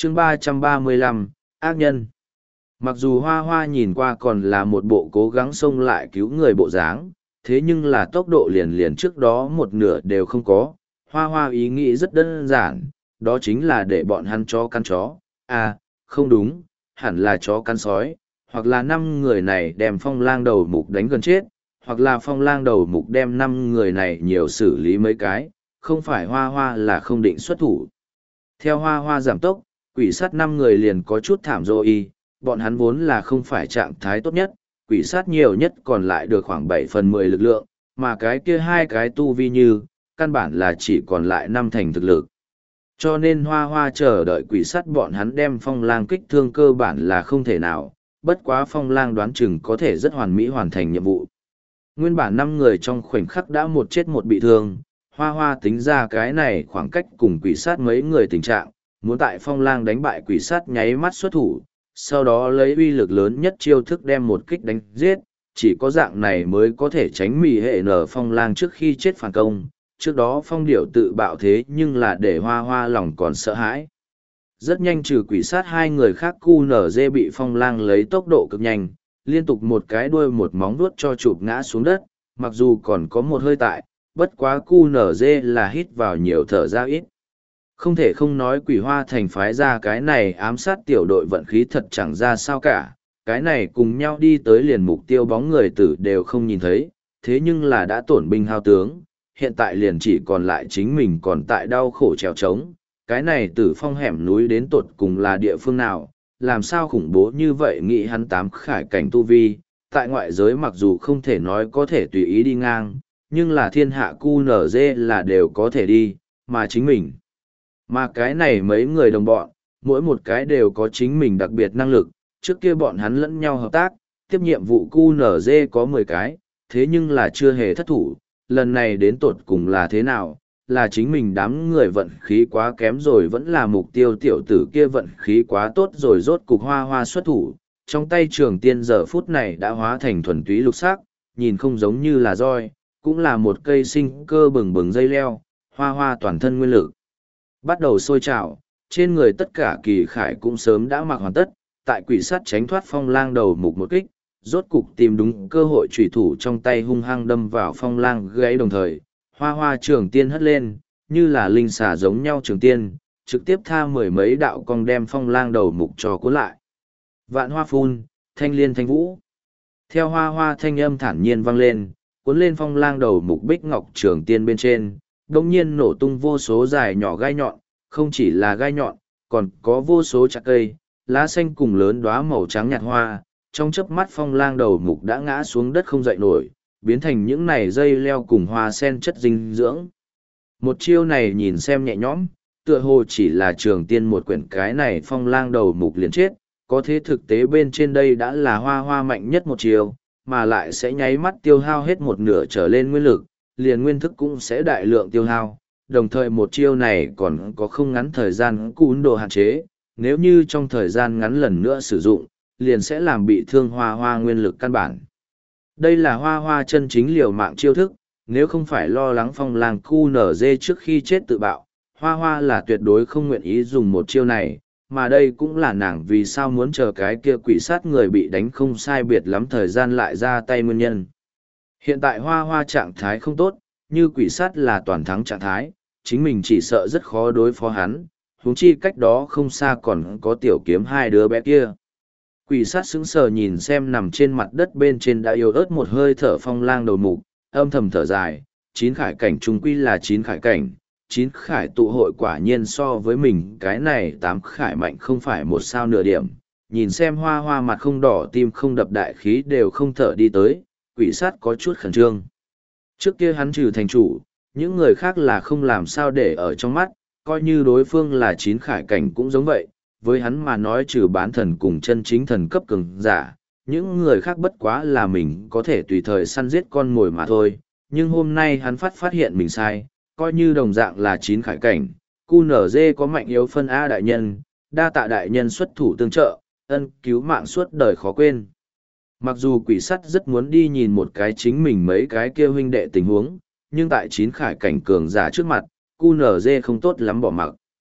chương 335, ác nhân. Mặc dù Hoa Hoa nhìn qua còn là một bộ cố gắng xông lại cứu người bộ dáng, thế nhưng là tốc độ liền liền trước đó một nửa đều không có. Hoa Hoa ý nghĩ rất đơn giản, đó chính là để bọn hắn chó cắn chó. À, không đúng, hẳn là chó cắn sói, hoặc là 5 người này đem Phong Lang đầu mục đánh gần chết, hoặc là Phong Lang đầu mục đem 5 người này nhiều xử lý mấy cái, không phải Hoa Hoa là không định xuất thủ. Theo Hoa Hoa giảm tốc, quỷ sát 5 người liền có chút thảm rồi, bọn hắn vốn là không phải trạng thái tốt nhất, quỷ sát nhiều nhất còn lại được khoảng 7/10 lực lượng, mà cái kia hai cái tu vi như, căn bản là chỉ còn lại 5 thành thực lực. Cho nên Hoa Hoa chờ đợi quỷ sát bọn hắn đem Phong Lang kích thương cơ bản là không thể nào, bất quá Phong Lang đoán chừng có thể rất hoàn mỹ hoàn thành nhiệm vụ. Nguyên bản 5 người trong khoảnh khắc đã một chết một bị thương, Hoa Hoa tính ra cái này khoảng cách cùng quỷ sát mấy người tình trạng, muốn tại Phong Lang đánh bại quỷ sát nháy mắt xuất thủ, sau đó lấy uy lực lớn nhất chiêu thức đem một kích đánh giết, chỉ có dạng này mới có thể tránh mì hệ nở Phong Lang trước khi chết phản công. Trước đó Phong Điểu tự bạo thế nhưng là để Hoa Hoa lòng còn sợ hãi. Rất nhanh trừ quỷ sát 2 người khác QNZ bị Phong Lang lấy tốc độ cực nhanh, liên tục một cái đuôi một móng vuốt cho chụp ngã xuống đất, mặc dù còn có một hơi tại, bất quá QNZ là hít vào nhiều thở ra ít. Không thể không nói Quỷ Hoa Thành phái ra cái này ám sát tiểu đội vận khí thật chẳng ra sao cả, cái này cùng nhau đi tới liền mục tiêu bóng người tử đều không nhìn thấy, thế nhưng là đã tổn binh hao tướng, hiện tại liền chỉ còn lại chính mình còn tại đau khổ trèo trống. Cái này Tử Phong hẻm núi đến tột cùng là địa phương nào, làm sao khủng bố như vậy, nghĩ hắn 8 khải cảnh tu vi, tại ngoại giới mặc dù không thể nói có thể tùy ý đi ngang, nhưng là thiên hạ QNZ là đều có thể đi, mà chính mình. Mà cái này mấy người đồng bọn, mỗi một cái đều có chính mình đặc biệt năng lực, trước kia bọn hắn lẫn nhau hợp tác, tiếp nhiệm vụ QNZ có 10 cái, thế nhưng là chưa hề thất thủ, lần này đến tột cùng là thế nào, là chính mình đám người vận khí quá kém rồi vẫn là mục tiêu tiểu tử kia vận khí quá tốt rồi rốt cục Hoa Hoa xuất thủ, trong tay Trường Tiên giờ phút này đã hóa thành thuần túy lục sắc, nhìn không giống như là roi, cũng là một cây sinh cơ bừng bừng dây leo, Hoa Hoa toàn thân nguyên lực bắt đầu sôi trào, trên người tất cả kỳ khải cũng sớm đã mặc hoàn tất, tại quỷ sát tránh thoát Phong Lang đầu mục một kích, rốt cục tìm đúng cơ hội chủy thủ trong tay hung hăng đâm vào Phong Lang gáy, đồng thời Hoa Hoa Trường Tiên hất lên, như là linh xà giống nhau Trường Tiên, trực tiếp tha 10 mấy đạo cong đem Phong Lang đầu mục cho cuốn lại. Vạn hoa phun, thanh liên thanh vũ. Theo Hoa Hoa thanh âm thản nhiên vang lên, cuốn lên Phong Lang đầu mục bích ngọc Trường Tiên bên trên, đồng nhiên nổ tung vô số dài nhỏ gai nhọn, không chỉ là gai nhọn, còn có vô số chạc cây, lá xanh cùng lớn đóa màu trắng nhạt hoa, trong chớp mắt Phong Lang đầu mục đã ngã xuống đất không dậy nổi, biến thành những này dây leo cùng hoa sen chất dinh dưỡng. Một chiêu này nhìn xem nhẹ nhõm, tựa hồ chỉ là Trường Tiên một quyển, cái này Phong Lang đầu mục liền chết, có thế thực tế bên trên đây đã là Hoa Hoa mạnh nhất một chiêu, mà lại sẽ nháy mắt tiêu hao hết một nửa trở lên nguyên lực, liền nguyên thức cũng sẽ đại lượng tiêu hao, đồng thời một chiêu này còn có không ngắn thời gian cún độ hạn chế, nếu như trong thời gian ngắn lần nữa sử dụng, liền sẽ làm bị thương Hoa Hoa nguyên lực căn bản. Đây là Hoa Hoa chân chính liều mạng chiêu thức, nếu không phải lo lắng Phong Lang QNZ trước khi chết tự bạo, Hoa Hoa là tuyệt đối không nguyện ý dùng một chiêu này, mà đây cũng là nàng vì sao muốn chờ cái kia quỷ sát người bị đánh không sai biệt lắm thời gian lại ra tay nguyên nhân. Hiện tại Hoa Hoa trạng thái không tốt, như quỷ sát là toàn thắng trạng thái, chính mình chỉ sợ rất khó đối phó hắn, huống chi cách đó không xa còn có tiểu kiếm 2 đứa bé kia. Quỷ sát sững sờ nhìn xem nằm trên mặt đất bên trên đã yếu ớt một hơi thở Phong Lang đầu mục, âm thầm thở dài, 9 khải cảnh trung quy là 9 khải cảnh, 9 khải tụ hội quả nhiên so với mình cái này 8 khải mạnh không phải một sao nửa điểm. Nhìn xem Hoa Hoa mặt không đỏ tim không đập đại khí đều không thở đi tới, quỷ sát có chút khẩn trương. Trước kia hắn trừ thành chủ, những người khác là không làm sao để ở trong mắt, coi như đối phương là 9 khải cảnh cũng giống vậy, với hắn mà nói trừ bán thần cùng chân chính thần cấp cường giả, những người khác bất quá là mình có thể tùy thời săn giết con mồi mà thôi, nhưng hôm nay hắn phát hiện mình sai, coi như đồng dạng là 9 khải cảnh, QNZ có mạnh yếu phân A đại nhân, đa tạ đại nhân xuất thủ tương trợ, ân cứu mạng suốt đời khó quên. Mặc dù quỷ sắt rất muốn đi nhìn một cái chính mình mấy cái kia huynh đệ tình huống, nhưng tại 9 khải cảnh cường giả trước mặt, QNZ không tốt lắm bỏ mặc.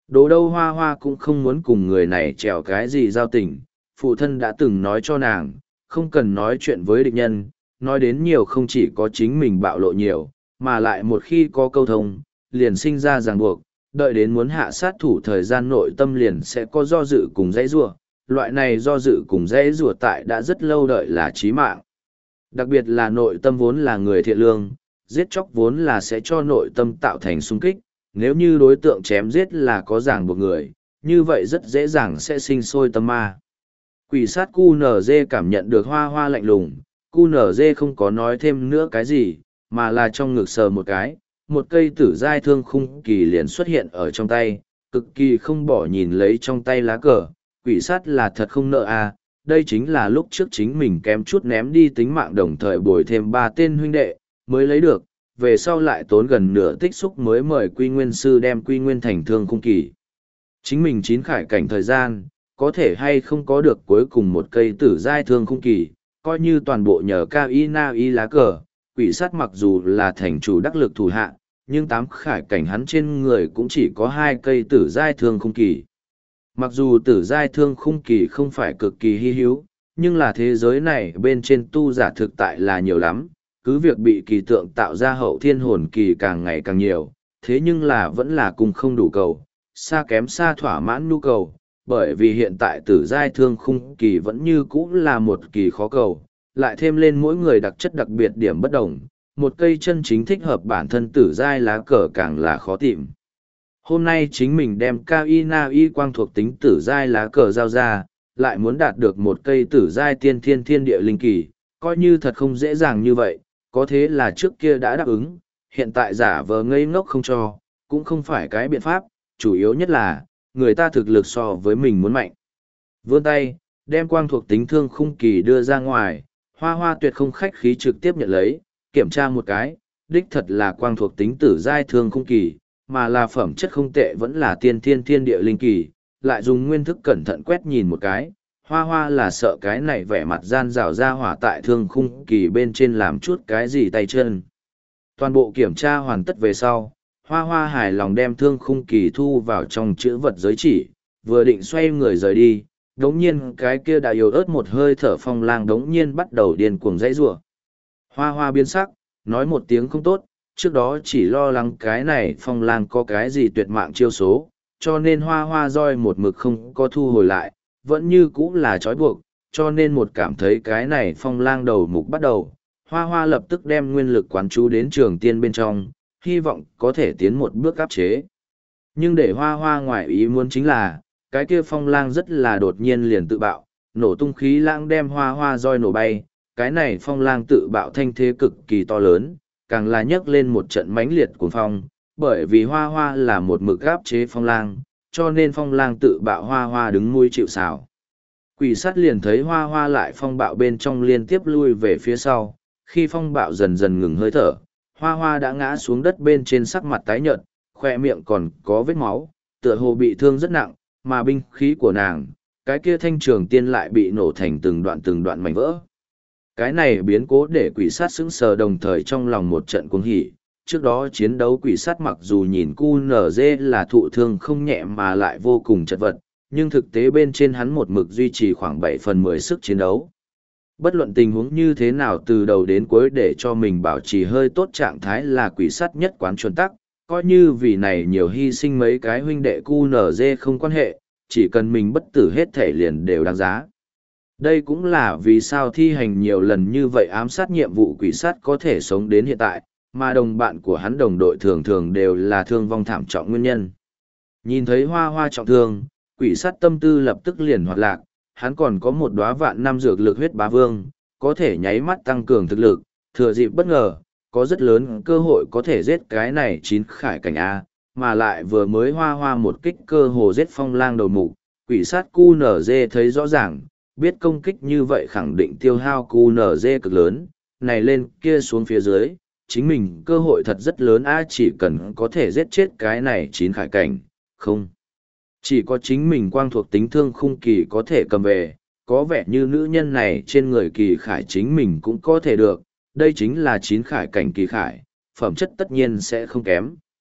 Đồ đâu Hoa Hoa cũng không muốn cùng người này trèo cái gì giao tình, phụ thân đã từng nói cho nàng, không cần nói chuyện với địch nhân, nói đến nhiều không chỉ có chính mình bạo lộ nhiều, mà lại một khi có câu thông, liền sinh ra ràng buộc, đợi đến muốn hạ sát thủ thời gian nội tâm liền sẽ có do dự cùng dãy rủa. Loại này do dự cùng dãy rủa tại đã rất lâu đợi là chí mạng. Đặc biệt là nội tâm vốn là người thiện lương, giết chóc vốn là sẽ cho nội tâm tạo thành xung kích, nếu như đối tượng chém giết là có ràng buộc người, như vậy rất dễ dàng sẽ sinh sôi tâm ma. Quỷ sát QNZ cảm nhận được Hoa Hoa lạnh lùng, QNZ không có nói thêm nữa cái gì, mà là trong ngực sờ một cái, một cây tử giai thương khung kỳ liền xuất hiện ở trong tay, cực kỳ không bỏ nhìn lấy trong tay lá cờ, quỷ sát là thật không nợ à, đây chính là lúc trước chính mình kém chút ném đi tính mạng đồng thời bồi thêm 3 tên huynh đệ, mới lấy được, về sau lại tốn gần nửa tích xúc mới mời Quy Nguyên Sư đem Quy Nguyên thành thương khung kỳ. Chính mình chín khải cảnh thời gian, có thể hay không có được cuối cùng một cây tử giai thương khung kỳ, coi như toàn bộ nhờ cao y na y lá cờ, quỷ sát mặc dù là thành chủ đắc lực thủ hạ, nhưng 8 khải cảnh hắn trên người cũng chỉ có 2 cây tử giai thương khung kỳ. Mặc dù tử giai thương khung kỳ không phải cực kỳ hy hữu, nhưng là thế giới này bên trên tu giả thực tại là nhiều lắm, cứ việc bị kỳ tượng tạo ra hậu thiên hồn kỳ càng ngày càng nhiều, thế nhưng là vẫn là cùng không đủ cầu, xa kém xa thỏa mãn nhu cầu, bởi vì hiện tại tử giai thương khung kỳ vẫn như cũ là một kỳ khó cầu, lại thêm lên mỗi người đặc chất đặc biệt điểm bất đồng, một cây chân chính thích hợp bản thân tử giai lá cờ càng là khó tìm. Hôm nay chính mình đem cao y na y quang thuộc tính tử giai lá cờ giao ra, lại muốn đạt được một cây tử giai tiên thiên thiên địa linh kỳ, coi như thật không dễ dàng như vậy, có thế là trước kia đã đáp ứng, hiện tại giả vờ ngây ngốc không cho, cũng không phải cái biện pháp, chủ yếu nhất là, người ta thực lực so với mình muốn mạnh. Vươn tay, đem quang thuộc tính thương khung kỳ đưa ra ngoài, Hoa Hoa tuyệt không khách khí trực tiếp nhận lấy, kiểm tra một cái, đích thật là quang thuộc tính tử giai thương khung kỳ, mà là phẩm chất không tệ vẫn là tiên thiên thiên địa linh kỳ, lại dùng nguyên thức cẩn thận quét nhìn một cái, Hoa Hoa là sợ cái này vẻ mặt gian rào ra hỏa tại thương khung kỳ bên trên làm chút cái gì tay chân. Toàn bộ kiểm tra hoàn tất về sau, Hoa Hoa hài lòng đem thương khung kỳ thu vào trong chữ vật giới chỉ, vừa định xoay người rời đi, đống nhiên cái kia đã yếu ớt một hơi thở phong lang đống nhiên bắt đầu điên cuồng dãy rủa. Hoa Hoa biến sắc, nói một tiếng không tốt, trước đó chỉ lo lắng cái này phong lang có cái gì tuyệt mạng chiêu số, cho nên Hoa Hoa roi một mực không có thu hồi lại, vẫn như cũ là trói buộc, cho nên một cảm thấy cái này phong lang đầu mục bắt đầu, Hoa Hoa lập tức đem nguyên lực quán chú đến trường tiên bên trong, hy vọng có thể tiến một bước áp chế. Nhưng để Hoa Hoa ngoài ý muốn chính là, cái kia phong lang rất là đột nhiên liền tự bạo, nổ tung khí lãng đem Hoa Hoa roi nổ bay, cái này phong lang tự bạo thanh thế cực kỳ to lớn, càng là nhấc lên một trận mãnh liệt cuồng phong, bởi vì Hoa Hoa là một mực áp chế phong lang, cho nên phong lang tự bạo Hoa Hoa đứng nuôi chịu sào. Quỷ sát liền thấy Hoa Hoa lại phong bạo bên trong liên tiếp lui về phía sau, khi phong bạo dần dần ngừng hơi thở, Hoa Hoa đã ngã xuống đất bên trên sắc mặt tái nhợt, khoe miệng còn có vết máu, tựa hồ bị thương rất nặng, mà binh khí của nàng, cái kia thanh trường tiên lại bị nổ thành từng đoạn mảnh vỡ. Cái này biến cố để quỷ sát sững sờ đồng thời trong lòng một trận cuồng hỉ. Trước đó chiến đấu quỷ sát mặc dù nhìn QNZ là thụ thương không nhẹ mà lại vô cùng chật vật, nhưng thực tế bên trên hắn một mực duy trì khoảng 7/10 sức chiến đấu. Bất luận tình huống như thế nào từ đầu đến cuối để cho mình bảo trì hơi tốt trạng thái là quỷ sát nhất quán chuẩn tắc, coi như vì này nhiều hy sinh mấy cái huynh đệ QNZ không quan hệ, chỉ cần mình bất tử hết thể liền đều đáng giá. Đây cũng là vì sao thi hành nhiều lần như vậy ám sát nhiệm vụ quỷ sát có thể sống đến hiện tại, mà đồng bạn của hắn đồng đội thường thường đều là thương vong thảm trọng nguyên nhân. Nhìn thấy Hoa Hoa trọng thương, quỷ sát tâm tư lập tức liền hoạt lạc, hắn còn có một đóa vạn năm dược lực huyết bá vương, có thể nháy mắt tăng cường thực lực, thừa dịp bất ngờ, có rất lớn cơ hội có thể giết cái này 9 khải cảnh A, mà lại vừa mới Hoa Hoa một kích cơ hồ giết phong lang đầu mục, quỷ sát QNZ thấy rõ ràng, biết công kích như vậy khẳng định tiêu hao QNZ cực lớn, này lên kia xuống phía dưới, chính mình cơ hội thật rất lớn A, chỉ cần có thể giết chết cái này 9 khải cảnh, không. Chỉ có chính mình quang thuộc tính thương khung kỳ có thể cầm về, có vẻ như nữ nhân này trên người kỳ khải chính mình cũng có thể được, đây chính là 9 khải cảnh kỳ khải, phẩm chất tất nhiên sẽ không kém.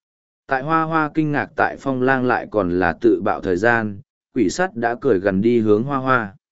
Tại hoa hoa kinh ngạc tại phong lang lại còn là tự bạo thời gian, quỷ sắt đã cười gần đi hướng hoa hoa.